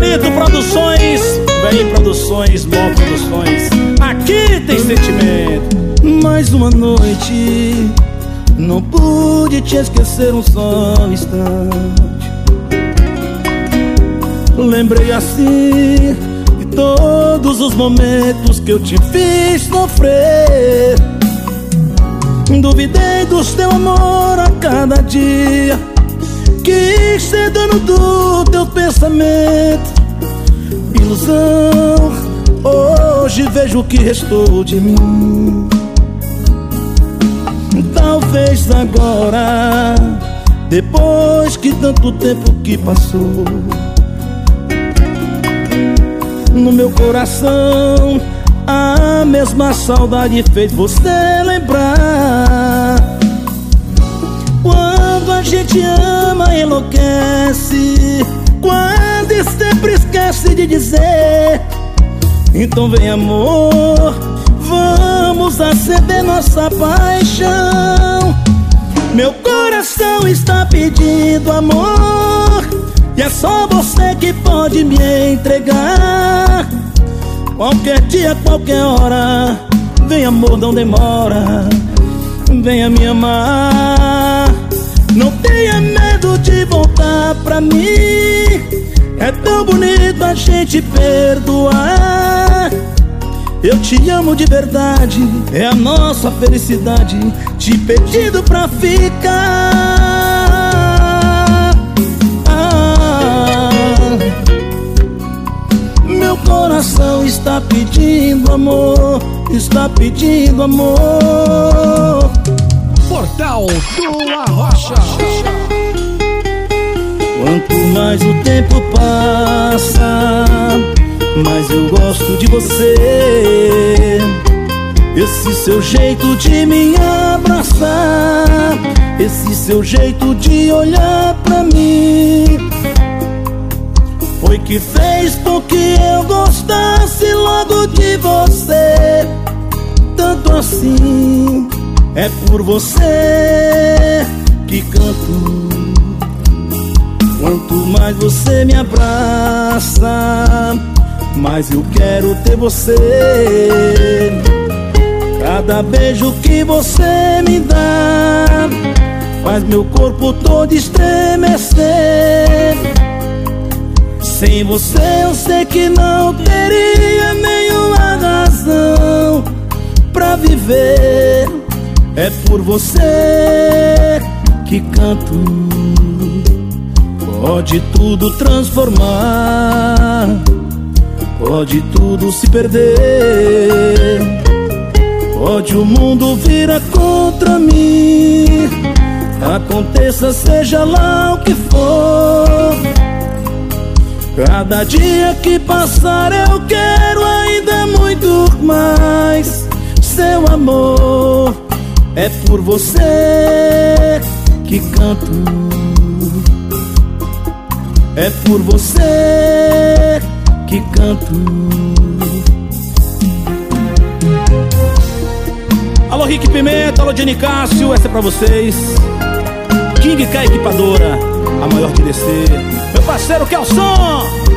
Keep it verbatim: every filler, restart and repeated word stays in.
Bonito Produções, vem Produções, Bom Produções. Aqui tem sentimento. Mais uma noite, não pude te esquecer um só instante. Lembrei assim de todos os momentos que eu te fiz sofrer. Duvidei do teu amor a cada dia, quis ser dono do teu pensamento. Ilusão, hoje vejo o que restou de mim. Talvez agora, depois que tanto tempo que passou, no meu coração a mesma saudade fez você lembrar. Quando a gente ama enlouquece, quando sempre esquece de dizer. Então vem amor, vamos acender nossa paixão. Meu coração está pedindo amor, e é só você que pode me entregar. Qualquer dia, qualquer hora, vem amor, não demora, venha me amar. Não tenha medo de voltar pra mim, é tão bonito a gente perdoar. Eu te amo de verdade, é a nossa felicidade, te pedindo pra ficar. Ah, meu coração está pedindo amor, está pedindo amor. Portal do Arrocha. Quanto mais o tempo passa, mais eu gosto de você. Esse seu jeito de me abraçar, esse seu jeito de olhar pra mim, foi que fez com que eu gostasse logo de você. Tanto assim, é por você que canto. Quanto mais você me abraça, mais eu quero ter você. Cada beijo que você me dá faz meu corpo todo estremecer. Sem você eu sei que não teria nenhuma razão pra viver. É por você que canto. Pode tudo transformar, pode tudo se perder, pode o mundo virar contra mim. Aconteça seja lá o que for, cada dia que passar eu quero ainda muito mais seu amor. É por você que canto, é por você que canto. Alô Rick Pimenta, alô Jenny Cássio, essa é pra vocês. King K Equipadora, a maior de descer. Meu parceiro Kelson.